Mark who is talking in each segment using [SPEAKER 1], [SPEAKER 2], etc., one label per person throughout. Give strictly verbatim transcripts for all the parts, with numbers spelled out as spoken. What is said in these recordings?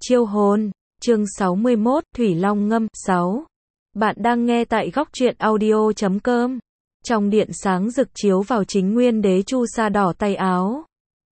[SPEAKER 1] Chiêu hồn, chương sáu mươi mốt, Thủy Long ngâm, sáu. Bạn đang nghe tại góc truyện audio chấm com. Trong điện sáng rực chiếu vào chính nguyên đế chu sa đỏ tay áo.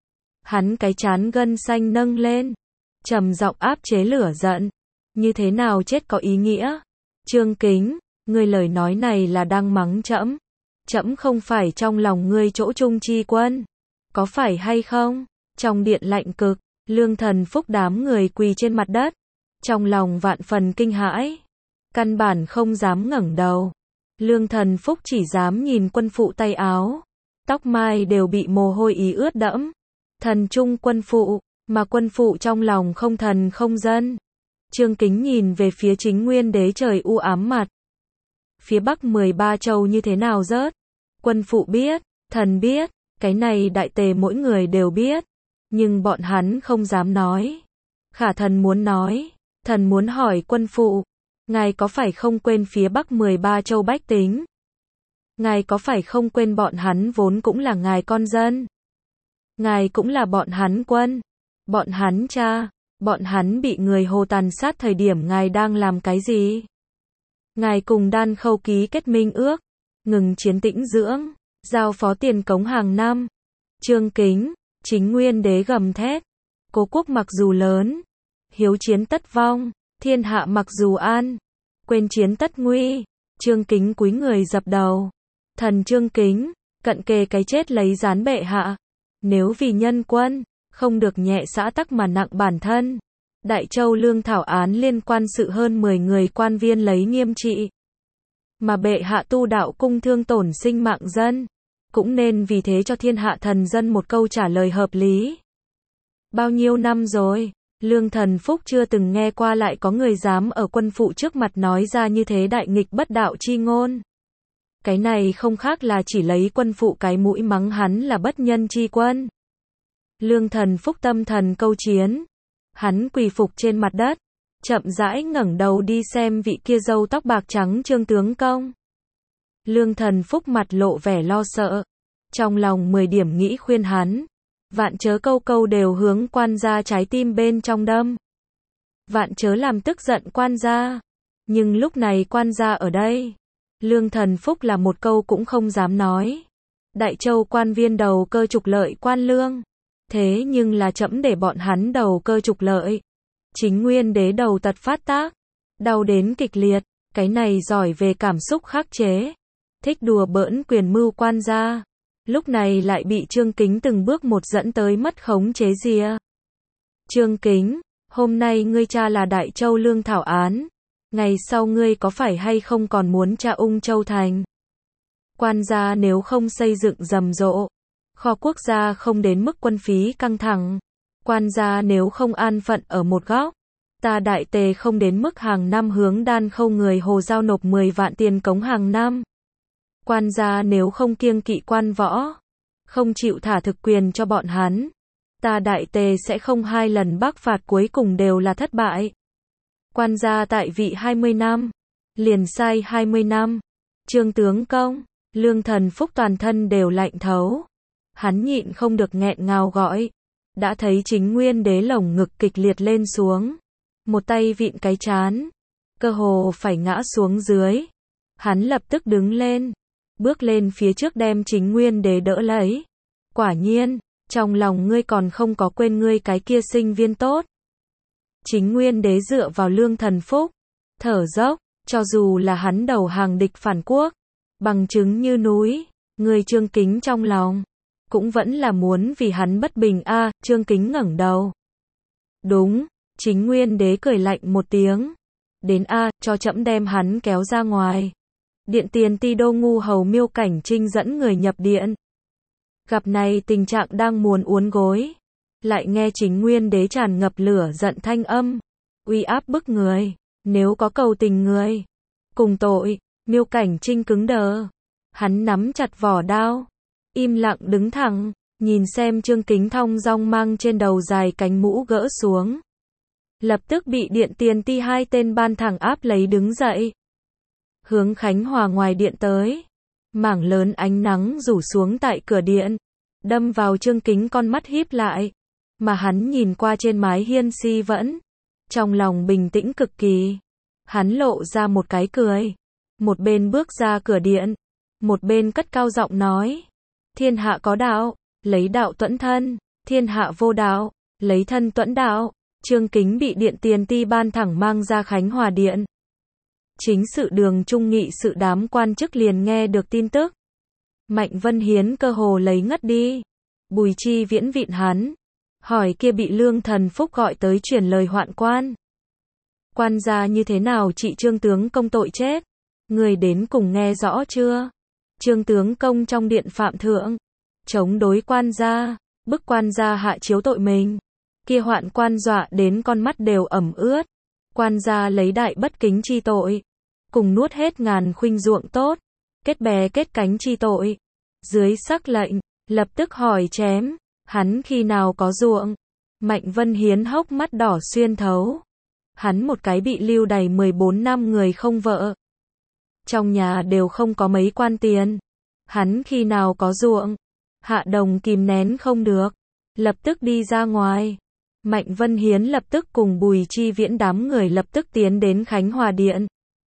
[SPEAKER 1] Hắn cái trán gân xanh nâng lên, trầm giọng áp chế lửa giận. Như thế nào chết có ý nghĩa? Trương Kính, ngươi lời nói này là đang mắng trẫm. Trẫm không phải trong lòng ngươi chỗ trung chi quân. Có phải hay không? Trong điện lạnh cực, Lương Thần Phúc đám người quỳ trên mặt đất, trong lòng vạn phần kinh hãi, căn bản không dám ngẩng đầu. Lương Thần Phúc chỉ dám nhìn quân phụ tay áo, tóc mai đều bị mồ hôi ý ướt đẫm. Thần trung quân phụ, mà quân phụ trong lòng không thần không dân. Trương Kính nhìn về phía chính nguyên đế trời u ám mặt. Phía bắc mười ba châu như thế nào rớt? Quân phụ biết, thần biết, cái này đại tề mỗi người đều biết. Nhưng bọn hắn không dám nói. Khả thần muốn nói, thần muốn hỏi quân phụ, ngài có phải không quên phía bắc mười ba châu bách tính? Ngài có phải không quên bọn hắn vốn cũng là ngài con dân? Ngài cũng là bọn hắn quân, bọn hắn cha, bọn hắn bị người Hồ tàn sát thời điểm ngài đang làm cái gì? Ngài cùng Đan Khâu ký kết minh ước, ngừng chiến tĩnh dưỡng, giao phó tiền cống hàng năm. Trương Kính, chính nguyên đế gầm thét, cố quốc mặc dù lớn, hiếu chiến tất vong, thiên hạ mặc dù an, quên chiến tất nguy. Trương Kính cúi người dập đầu. Thần Trương Kính, cận kề cái chết lấy gián bệ hạ. Nếu vì nhân quân, không được nhẹ xã tắc mà nặng bản thân. Đại Châu lương thảo án liên quan sự hơn mười người quan viên lấy nghiêm trị. Mà bệ hạ tu đạo cung thương tổn sinh mạng dân. Cũng nên vì thế cho thiên hạ thần dân một câu trả lời hợp lý. Bao nhiêu năm rồi, Lương Thần Phúc chưa từng nghe qua lại có người dám ở quân phụ trước mặt nói ra như thế đại nghịch bất đạo chi ngôn. Cái này không khác là chỉ lấy quân phụ cái mũi mắng hắn là bất nhân chi quân. Lương Thần Phúc tâm thần câu chiến. Hắn quỳ phục trên mặt đất, chậm rãi ngẩng đầu đi xem vị kia râu tóc bạc trắng Trương tướng công. Lương Thần Phúc mặt lộ vẻ lo sợ, trong lòng mười điểm nghĩ khuyên hắn, vạn chớ câu câu đều hướng quan gia trái tim bên trong đâm. Vạn chớ làm tức giận quan gia, nhưng lúc này quan gia ở đây, Lương Thần Phúc là một câu cũng không dám nói. Đại Châu quan viên đầu cơ trục lợi quan lương, thế nhưng là trẫm để bọn hắn đầu cơ trục lợi. Chính nguyên đế đầu tật phát tác, đau đến kịch liệt, cái này giỏi về cảm xúc khắc chế. Thích đùa bỡn quyền mưu quan gia, lúc này lại bị Trương Kính từng bước một dẫn tới mất khống chế rìa. Trương Kính, hôm nay ngươi cha là Đại Châu lương thảo án, ngày sau ngươi có phải hay không còn muốn tra Ung Châu thành? Quan gia nếu không xây dựng rầm rộ, kho quốc gia không đến mức quân phí căng thẳng, quan gia nếu không an phận ở một góc, ta Đại Tề không đến mức hàng năm hướng Đan Khâu người Hồ giao nộp mười vạn tiền cống hàng năm. Quan gia nếu không kiêng kỵ quan võ, không chịu thả thực quyền cho bọn hắn, ta Đại Tề sẽ không hai lần bắc phạt cuối cùng đều là thất bại. Quan gia tại vị hai mươi năm, liền sai hai mươi năm. Trương tướng công, Lương Thần Phúc toàn thân đều lạnh thấu. Hắn nhịn không được nghẹn ngào gọi, đã thấy chính nguyên đế lồng ngực kịch liệt lên xuống, một tay vịn cái trán, cơ hồ phải ngã xuống dưới. Hắn lập tức đứng lên, bước lên phía trước đem chính nguyên đế đỡ lấy. Quả nhiên, trong lòng ngươi còn không có quên ngươi cái kia sinh viên tốt. Chính nguyên đế dựa vào Lương Thần Phúc, thở dốc, cho dù là hắn đầu hàng địch phản quốc, bằng chứng như núi, người Trương Kính trong lòng, cũng vẫn là muốn vì hắn bất bình a. À, Trương Kính ngẩng đầu. Đúng, chính nguyên đế cười lạnh một tiếng. Đến a, à, cho trẫm đem hắn kéo ra ngoài. Điện tiền ti đô ngu hầu Miêu Cảnh Trinh dẫn người nhập điện. Gặp này tình trạng đang muốn uốn gối, lại nghe chính nguyên đế tràn ngập lửa giận thanh âm, uy áp bức người, nếu có cầu tình người, cùng tội. Miêu Cảnh Trinh cứng đờ, hắn nắm chặt vỏ đao, im lặng đứng thẳng, nhìn xem Trương Kính thong dong mang trên đầu dài cánh mũ gỡ xuống. Lập tức bị điện tiền ti hai tên ban thẳng áp lấy đứng dậy. Hướng Khánh Hòa ngoài điện tới. Mảng lớn ánh nắng rủ xuống tại cửa điện, đâm vào Trương Kính con mắt híp lại. Mà hắn nhìn qua trên mái hiên si vẫn trong lòng bình tĩnh cực kỳ. Hắn lộ ra một cái cười, một bên bước ra cửa điện, một bên cất cao giọng nói: thiên hạ có đạo, lấy đạo tuẫn thân, thiên hạ vô đạo, lấy thân tuẫn đạo. Trương Kính bị điện tiền ti ban thẳng mang ra Khánh Hòa điện. Chính sự đường trung nghị sự đám quan chức liền nghe được tin tức. Mạnh Vân Hiến cơ hồ lấy ngất đi. Bùi Chi Viễn vịn hắn, hỏi kia bị Lương Thần Phúc gọi tới truyền lời hoạn quan. Quan gia như thế nào trị Trương tướng công tội chết? Người đến cùng nghe rõ chưa? Trương tướng công trong điện phạm thượng, chống đối quan gia, bức quan gia hạ chiếu tội mình. Kia hoạn quan dọa đến con mắt đều ẩm ướt. Quan gia lấy đại bất kính chi tội, cùng nuốt hết ngàn khuynh ruộng tốt, kết bè kết cánh chi tội. Dưới sắc lệnh, lập tức hỏi chém, hắn khi nào có ruộng? Mạnh Vân Hiến hốc mắt đỏ xuyên thấu. Hắn một cái bị lưu đày mười bốn năm người không vợ. Trong nhà đều không có mấy quan tiền. Hắn khi nào có ruộng? Hạ Đồng kìm nén không được, lập tức đi ra ngoài. Mạnh Vân Hiến lập tức cùng Bùi Chi Viễn đám người lập tức tiến đến Khánh Hòa điện.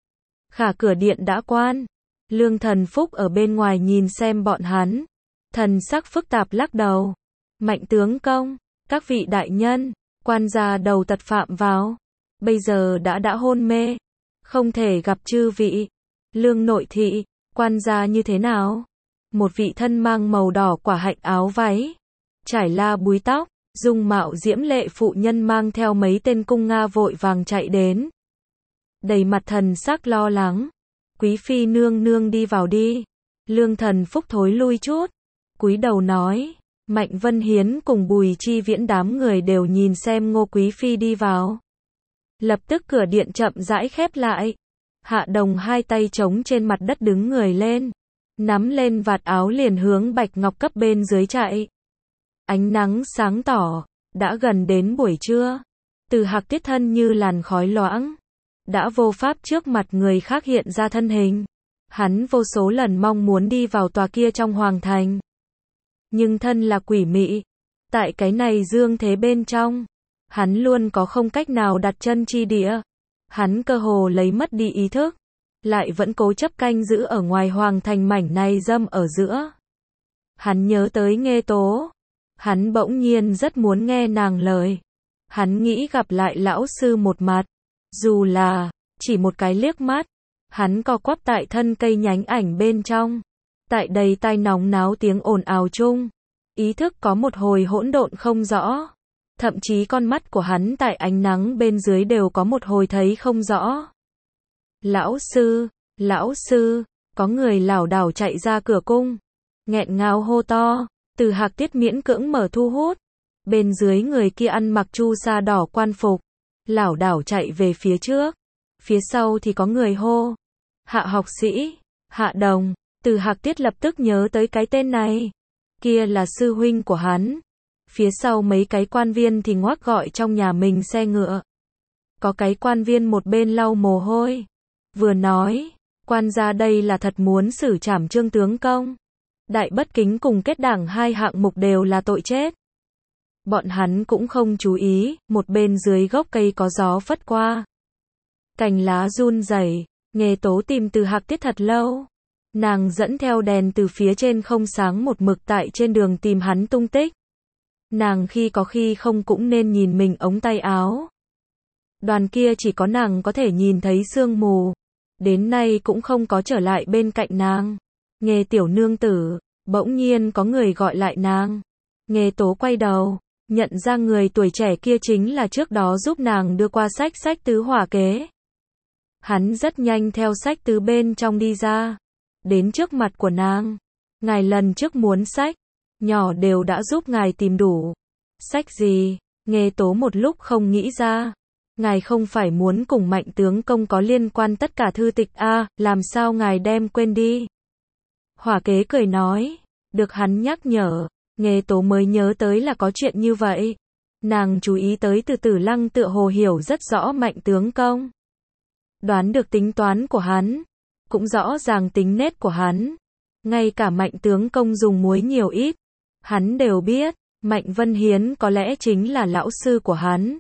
[SPEAKER 1] Khả cửa điện đã quan. Lương Thần Phúc ở bên ngoài nhìn xem bọn hắn. Thần sắc phức tạp lắc đầu. Mạnh tướng công, các vị đại nhân, quan gia đầu tật phạm vào. Bây giờ đã đã hôn mê. Không thể gặp chư vị. Lương nội thị, quan gia như thế nào? Một vị thân mang màu đỏ quả hạnh áo váy, trải la búi tóc, dung mạo diễm lệ phụ nhân mang theo mấy tên cung Nga vội vàng chạy đến. Đầy mặt thần sắc lo lắng. Quý phi nương nương đi vào đi. Lương Thần Phúc thối lui chút, cúi đầu nói. Mạnh Vân Hiến cùng Bùi Chi Viễn đám người đều nhìn xem Ngô Quý phi đi vào. Lập tức cửa điện chậm rãi khép lại. Hạ Đồng hai tay chống trên mặt đất đứng người lên, nắm lên vạt áo liền hướng Bạch Ngọc cấp bên dưới chạy. Ánh nắng sáng tỏ, đã gần đến buổi trưa. Từ Hạc tiết thân như làn khói loãng, đã vô pháp trước mặt người khác hiện ra thân hình. Hắn vô số lần mong muốn đi vào tòa kia trong hoàng thành. Nhưng thân là quỷ mị, tại cái này dương thế bên trong, hắn luôn có không cách nào đặt chân chi địa. Hắn cơ hồ lấy mất đi ý thức, lại vẫn cố chấp canh giữ ở ngoài hoàng thành mảnh này dâm ở giữa. Hắn nhớ tới Nghê Tố. Hắn bỗng nhiên rất muốn nghe nàng lời. Hắn nghĩ gặp lại lão sư một mặt. Dù là chỉ một cái liếc mắt. Hắn co quắp tại thân cây nhánh ảnh bên trong. Tại đầy tai nóng náo tiếng ồn ào chung. Ý thức có một hồi hỗn độn không rõ. Thậm chí con mắt của hắn tại ánh nắng bên dưới đều có một hồi thấy không rõ. Lão sư, lão sư, có người lảo đảo chạy ra cửa cung. Nghẹn ngào hô to. Từ Hạc tiết miễn cưỡng mở thu hút. Bên dưới người kia ăn mặc chu sa đỏ quan phục, lảo đảo chạy về phía trước. Phía sau thì có người hô. Hạ học sĩ, Hạ Đồng. Từ Hạc tiết lập tức nhớ tới cái tên này. Kia là sư huynh của hắn. Phía sau mấy cái quan viên thì ngoác gọi trong nhà mình xe ngựa. Có cái quan viên một bên lau mồ hôi, vừa nói, quan gia đây là thật muốn xử trảm Trương tướng công. Đại bất kính cùng kết đảng hai hạng mục đều là tội chết. Bọn hắn cũng không chú ý, một bên dưới gốc cây có gió phất qua. Cành lá run rẩy, Nghê Tố tìm Từ Hạc tiết thật lâu. Nàng dẫn theo đèn từ phía trên không sáng một mực tại trên đường tìm hắn tung tích. Nàng khi có khi không cũng nên nhìn mình ống tay áo. Đoàn kia chỉ có nàng có thể nhìn thấy sương mù. Đến nay cũng không có trở lại bên cạnh nàng. Nghê tiểu nương tử, bỗng nhiên có người gọi lại nàng. Nghê Tố quay đầu, nhận ra người tuổi trẻ kia chính là trước đó giúp nàng đưa qua sách sách tứ hỏa kế. Hắn rất nhanh theo sách tứ bên trong đi ra, đến trước mặt của nàng. Ngài lần trước muốn sách, nhỏ đều đã giúp ngài tìm đủ. Sách gì? Nghê Tố một lúc không nghĩ ra. Ngài không phải muốn cùng Mạnh tướng công có liên quan tất cả thư tịch a, à, làm sao ngài đem quên đi? Hỏa kế cười nói, được hắn nhắc nhở, Nghê Tố mới nhớ tới là có chuyện như vậy. Nàng chú ý tới Từ Tử Lăng tựa hồ hiểu rất rõ Mạnh tướng công. Đoán được tính toán của hắn, cũng rõ ràng tính nết của hắn. Ngay cả Mạnh tướng công dùng muối nhiều ít, hắn đều biết. Mạnh Vân Hiến có lẽ chính là lão sư của hắn.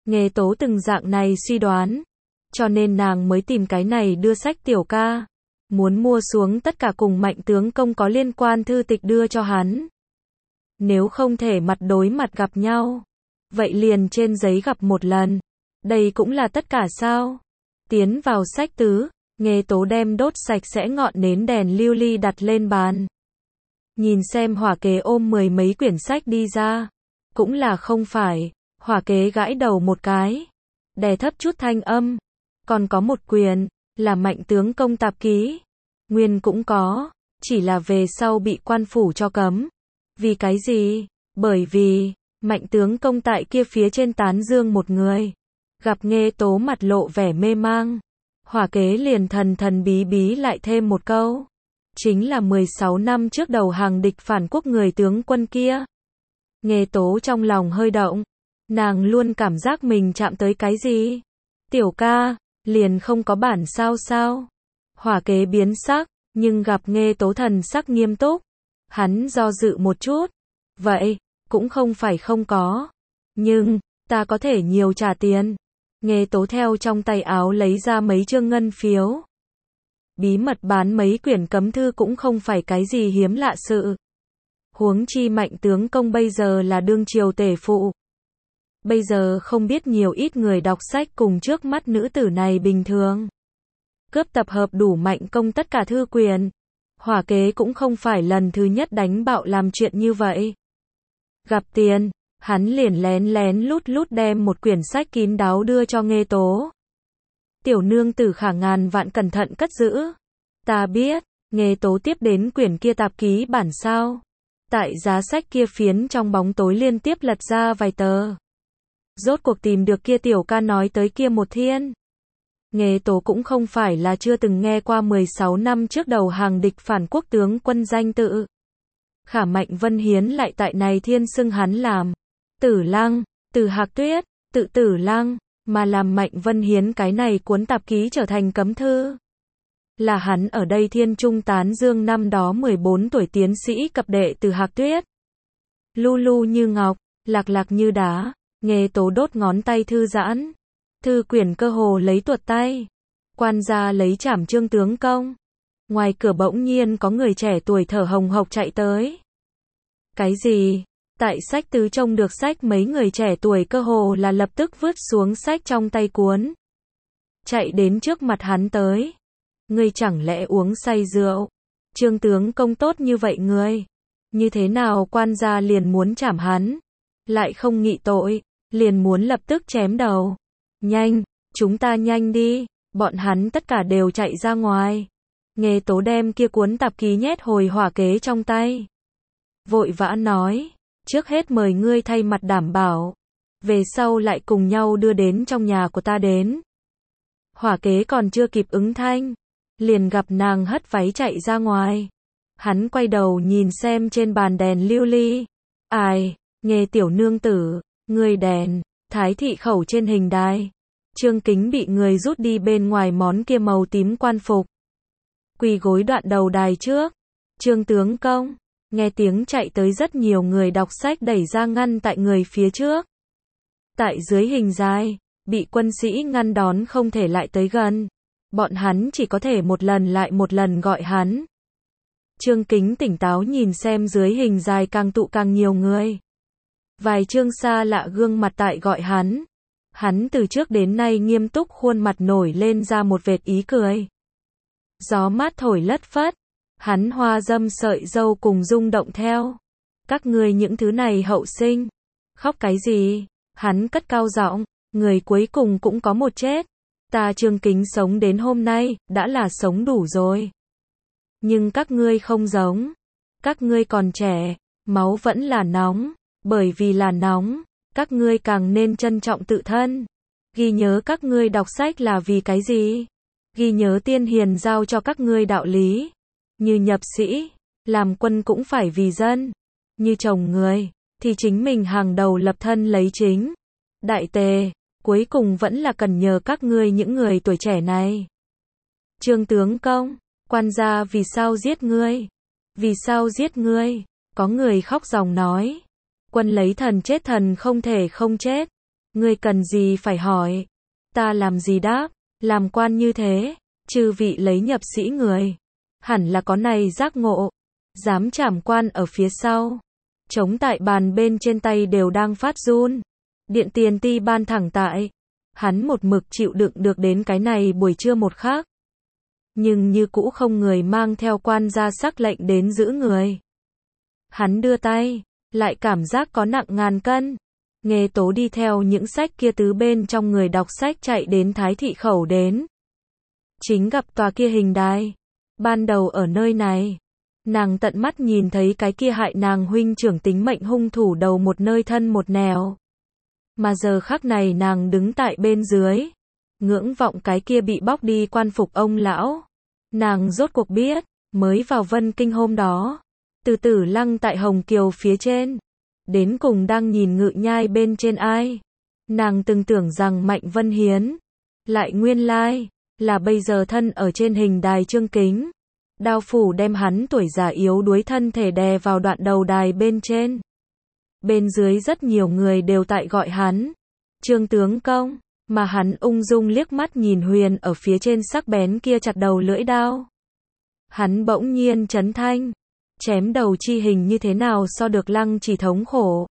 [SPEAKER 1] Nghê tố từng dạng này suy đoán. Cho nên nàng mới tìm cái này đưa sách tiểu ca. Muốn mua xuống tất cả cùng Mạnh tướng công có liên quan thư tịch đưa cho hắn. Nếu không thể mặt đối mặt gặp nhau, vậy liền trên giấy gặp một lần. Đây cũng là tất cả sao? Tiến vào sách tứ, Nghê tố đem đốt sạch sẽ ngọn nến đèn lưu ly đặt lên bàn. Nhìn xem hỏa kế ôm mười mấy quyển sách đi ra. Cũng là không phải, hỏa kế gãi đầu một cái. Đè thấp chút thanh âm. Còn có một quyền, là Mạnh tướng công tạp ký. Nguyên cũng có, chỉ là về sau bị quan phủ cho cấm. Vì cái gì? Bởi vì, Mạnh tướng công tại kia phía trên tán dương một người. Gặp Nghê tố mặt lộ vẻ mê mang. Hỏa kế liền thần thần bí bí lại thêm một câu. Chính là mười sáu năm trước đầu hàng địch phản quốc người tướng quân kia. Nghê tố trong lòng hơi động. Nàng luôn cảm giác mình chạm tới cái gì? Tiểu ca, liền không có bản sao sao? Hỏa kế biến sắc, nhưng gặp Nghê tố thần sắc nghiêm túc. Hắn do dự một chút. Vậy, cũng không phải không có. Nhưng, ta có thể nhiều trả tiền. Nghê tố theo trong tay áo lấy ra mấy chương ngân phiếu. Bí mật bán mấy quyển cấm thư cũng không phải cái gì hiếm lạ sự. Huống chi Mạnh tướng công bây giờ là đương triều tể phụ. Bây giờ không biết nhiều ít người đọc sách cùng trước mắt nữ tử này bình thường. Cướp tập hợp đủ Mạnh công tất cả thư quyền. Hỏa kế cũng không phải lần thứ nhất đánh bạo làm chuyện như vậy. Gặp tiền, hắn liền lén lén lút lút đem một quyển sách kín đáo đưa cho Nghê tố. Tiểu nương tử khả ngàn vạn cẩn thận cất giữ. Ta biết, Nghê tố tiếp đến quyển kia tạp ký bản sao. Tại giá sách kia phiến trong bóng tối liên tiếp lật ra vài tờ. Rốt cuộc tìm được kia tiểu ca nói tới kia một thiên. Nghê tố cũng không phải là chưa từng nghe qua mười sáu năm trước đầu hàng địch phản quốc tướng quân danh tự. Khả Mạnh Vân Hiến lại tại này thiên xưng hắn làm Tử Lăng, Từ Hạc Tuyết, tự Tử Lăng, mà làm Mạnh Vân Hiến cái này cuốn tạp ký trở thành cấm thư. Là hắn ở đây thiên trung tán dương năm đó mười bốn tuổi tiến sĩ cập đệ Từ Hạc Tuyết. Lu lu như ngọc, lạc lạc như đá, Nghê tố đốt ngón tay thư giãn. Thư quyển cơ hồ lấy tuột tay. Quan gia lấy trảm trương tướng công. Ngoài cửa bỗng nhiên có người trẻ tuổi thở hồng hộc chạy tới. Cái gì? Tại sách tứ trông được sách mấy người trẻ tuổi cơ hồ là lập tức vứt xuống sách trong tay cuốn. Chạy đến trước mặt hắn tới. Ngươi chẳng lẽ uống say rượu? Trương tướng công tốt như vậy ngươi. Như thế nào quan gia liền muốn trảm hắn? Lại không nghị tội, liền muốn lập tức chém đầu. Nhanh, chúng ta nhanh đi. Bọn hắn tất cả đều chạy ra ngoài. Nghê tố đem kia cuốn tạp ký nhét hồi hỏa kế trong tay. Vội vã nói, trước hết mời ngươi thay mặt đảm bảo. Về sau lại cùng nhau đưa đến trong nhà của ta đến. Hỏa kế còn chưa kịp ứng thanh. Liền gặp nàng hất váy chạy ra ngoài. Hắn quay đầu nhìn xem trên bàn đèn lưu ly. Ai, Nghê tiểu nương tử, ngươi đèn, thái thị khẩu trên hình đài. Trương Kính bị người rút đi bên ngoài món kia màu tím quan phục. Quỳ gối đoạn đầu đài trước. Trương tướng công, nghe tiếng chạy tới rất nhiều người đọc sách đẩy ra ngăn tại người phía trước. Tại dưới hình dài, bị quân sĩ ngăn đón không thể lại tới gần. Bọn hắn chỉ có thể một lần lại một lần gọi hắn. Trương Kính tỉnh táo nhìn xem dưới hình dài càng tụ càng nhiều người. Vài trương xa lạ gương mặt tại gọi hắn. Hắn từ trước đến nay nghiêm túc khuôn mặt nổi lên ra một vệt ý cười. Gió mát thổi lất phất. Hắn hoa dâm sợi dâu cùng rung động theo. Các ngươi những thứ này hậu sinh. Khóc cái gì? Hắn cất cao giọng. Người cuối cùng cũng có một chết. Ta Trương Kính sống đến hôm nay, đã là sống đủ rồi. Nhưng các ngươi không giống. Các ngươi còn trẻ, máu vẫn là nóng. Bởi vì là nóng, các ngươi càng nên trân trọng tự thân. Ghi nhớ các ngươi đọc sách là vì cái gì? Ghi nhớ tiên hiền giao cho các ngươi đạo lý. Như nhập sĩ, làm quân cũng phải vì dân. Như chồng người, thì chính mình hàng đầu lập thân lấy chính. Đại tề, cuối cùng vẫn là cần nhờ các ngươi những người tuổi trẻ này. Trương tướng công, quan gia vì sao giết ngươi? Vì sao giết ngươi? Có người khóc ròng nói. Quân lấy thần chết thần không thể không chết. Ngươi cần gì phải hỏi? Ta làm gì đáp, làm quan như thế, chư vị lấy nhập sĩ người, hẳn là có này giác ngộ, dám trảm quan ở phía sau. Trống tại bàn bên trên tay đều đang phát run. Điện tiền ti ban thẳng tại. Hắn một mực chịu đựng được đến cái này buổi trưa một khắc. Nhưng như cũ không người mang theo quan gia sắc lệnh đến giữ người. Hắn đưa tay, lại cảm giác có nặng ngàn cân. Nghê Tố đi theo những sách kia tứ bên trong người đọc sách chạy đến Thái Thị Khẩu đến. Chính gặp tòa kia hình đài. Ban đầu ở nơi này, nàng tận mắt nhìn thấy cái kia hại nàng huynh trưởng tính mệnh hung thủ đầu một nơi thân một nẻo. Mà giờ khắc này nàng đứng tại bên dưới, ngưỡng vọng cái kia bị bóc đi quan phục ông lão. Nàng rốt cuộc biết, mới vào Vân Kinh hôm đó, từ Tử Lăng tại Hồng Kiều phía trên, đến cùng đang nhìn Ngự Nhai bên trên ai. Nàng từng tưởng rằng Mạnh Vân Hiến, lại nguyên lai, là bây giờ thân ở trên hình đài Trương Kính. Đao phủ đem hắn tuổi già yếu đuối thân thể đè vào đoạn đầu đài bên trên. Bên dưới rất nhiều người đều tại gọi hắn Trương tướng công, mà hắn ung dung liếc mắt nhìn Huyền ở phía trên sắc bén kia chặt đầu lưỡi đao. Hắn bỗng nhiên chấn thanh, chém đầu chi hình như thế nào so được Lăng Chỉ thống khổ.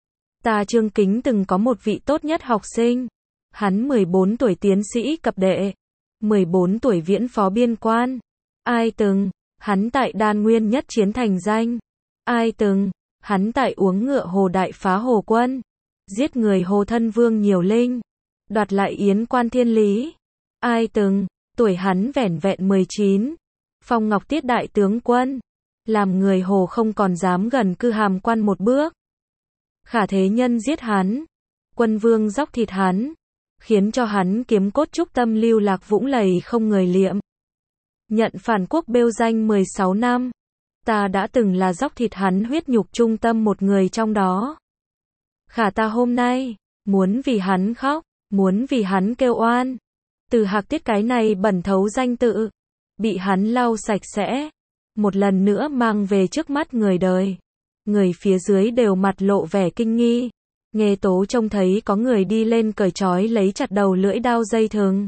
[SPEAKER 1] Ta Trương Kính từng có một vị tốt nhất học sinh, hắn mười bốn tuổi tiến sĩ cập đệ, mười bốn tuổi viễn phó biên quan. Ai từng, hắn tại Đan Nguyên nhất chiến thành danh. Ai từng, hắn tại uống ngựa hồ đại phá Hồ Quân, giết người Hồ Thân Vương Nhiều Linh, đoạt lại Yến Quan Thiên Lý. Ai từng, tuổi hắn vẻn vẹn mười chín, phong ngọc tiết đại tướng quân, làm người Hồ không còn dám gần cư Hàm Quan một bước. Khả thế nhân giết hắn, Quân Vương dóc thịt hắn, khiến cho hắn kiếm cốt trúc tâm lưu lạc vũng lầy không người liệm. Nhận phản quốc bêu danh mười sáu năm. Ta đã từng là dóc thịt hắn huyết nhục trung tâm một người trong đó. Khả ta hôm nay, muốn vì hắn khóc, muốn vì hắn kêu oan. Từ Hạc Tiết cái này bẩn thấu danh tự, bị hắn lau sạch sẽ, một lần nữa mang về trước mắt người đời. Người phía dưới đều mặt lộ vẻ kinh nghi. Nghê Tố trông thấy có người đi lên cởi trói lấy chặt đầu lưỡi đao dây thừng.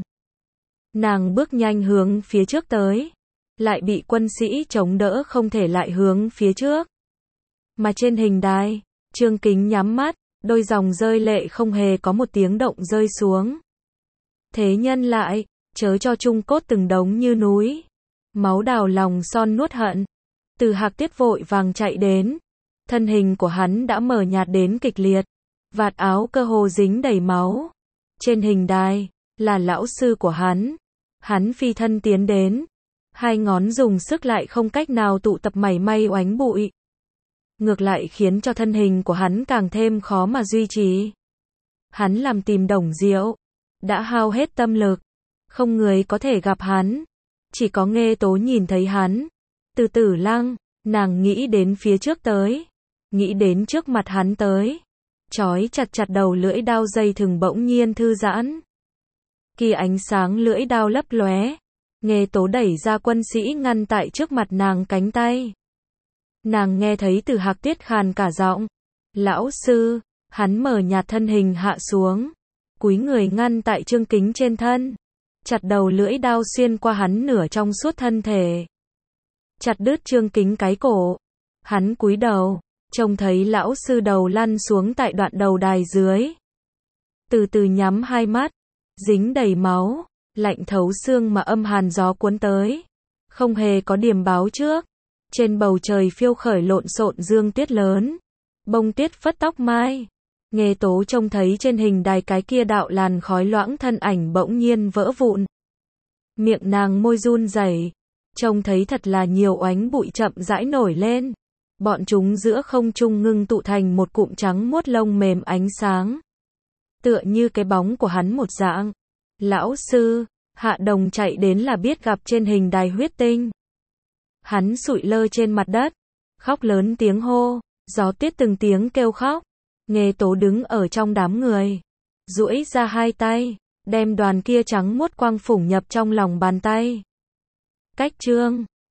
[SPEAKER 1] Nàng bước nhanh hướng phía trước tới, lại bị quân sĩ chống đỡ không thể lại hướng phía trước. Mà trên hình đài, Trương Kính nhắm mắt, đôi dòng rơi lệ không hề có một tiếng động rơi xuống. Thế nhân lại, chớ cho trung cốt từng đống như núi. Máu đào lòng son nuốt hận. Từ Hạc Tiết vội vàng chạy đến. Thân hình của hắn đã mờ nhạt đến kịch liệt. Vạt áo cơ hồ dính đầy máu. Trên hình đài, là lão sư của hắn. Hắn phi thân tiến đến. Hai ngón dùng sức lại không cách nào tụ tập mảy may oánh bụi. Ngược lại khiến cho thân hình của hắn càng thêm khó mà duy trì. Hắn làm tìm Đồng Diệu, đã hao hết tâm lực. Không người có thể gặp hắn. Chỉ có Nghê Tố nhìn thấy hắn. Từ Tử Lăng, nàng nghĩ đến phía trước tới. Nghĩ đến trước mặt hắn tới. Chói chặt chặt đầu lưỡi đao dây thừng bỗng nhiên thư giãn. Khi ánh sáng lưỡi đao lấp lóe, Nghê Tố đẩy ra quân sĩ ngăn tại trước mặt nàng cánh tay. Nàng nghe thấy Từ Hạc Tiết khàn cả giọng. Lão sư, hắn mở nhạt thân hình hạ xuống. Cúi người ngăn tại Trương Kính trên thân. Chặt đầu lưỡi đao xuyên qua hắn nửa trong suốt thân thể. Chặt đứt Trương Kính cái cổ. Hắn cúi đầu, trông thấy lão sư đầu lăn xuống tại đoạn đầu đài dưới. Từ từ nhắm hai mắt, dính đầy máu, lạnh thấu xương mà âm hàn gió cuốn tới. Không hề có điểm báo trước. Trên bầu trời phiêu khởi lộn xộn dương tuyết lớn. Bông tuyết phất tóc mai. Nghê Tố trông thấy trên hình đài cái kia đạo làn khói loãng thân ảnh bỗng nhiên vỡ vụn. Miệng nàng môi run rẩy, trông thấy thật là nhiều oánh bụi chậm rãi nổi lên. Bọn chúng giữa không trung ngưng tụ thành một cụm trắng muốt lông mềm ánh sáng. Tựa như cái bóng của hắn một dạng. Lão sư, Hạ Đồng chạy đến là biết gặp trên hình đài huyết tinh. Hắn sụi lơ trên mặt đất, khóc lớn tiếng hô, gió tuyết từng tiếng kêu khóc. Nghê Tố đứng ở trong đám người, duỗi ra hai tay, đem đoàn kia trắng muốt quang phủng nhập trong lòng bàn tay. Cách chương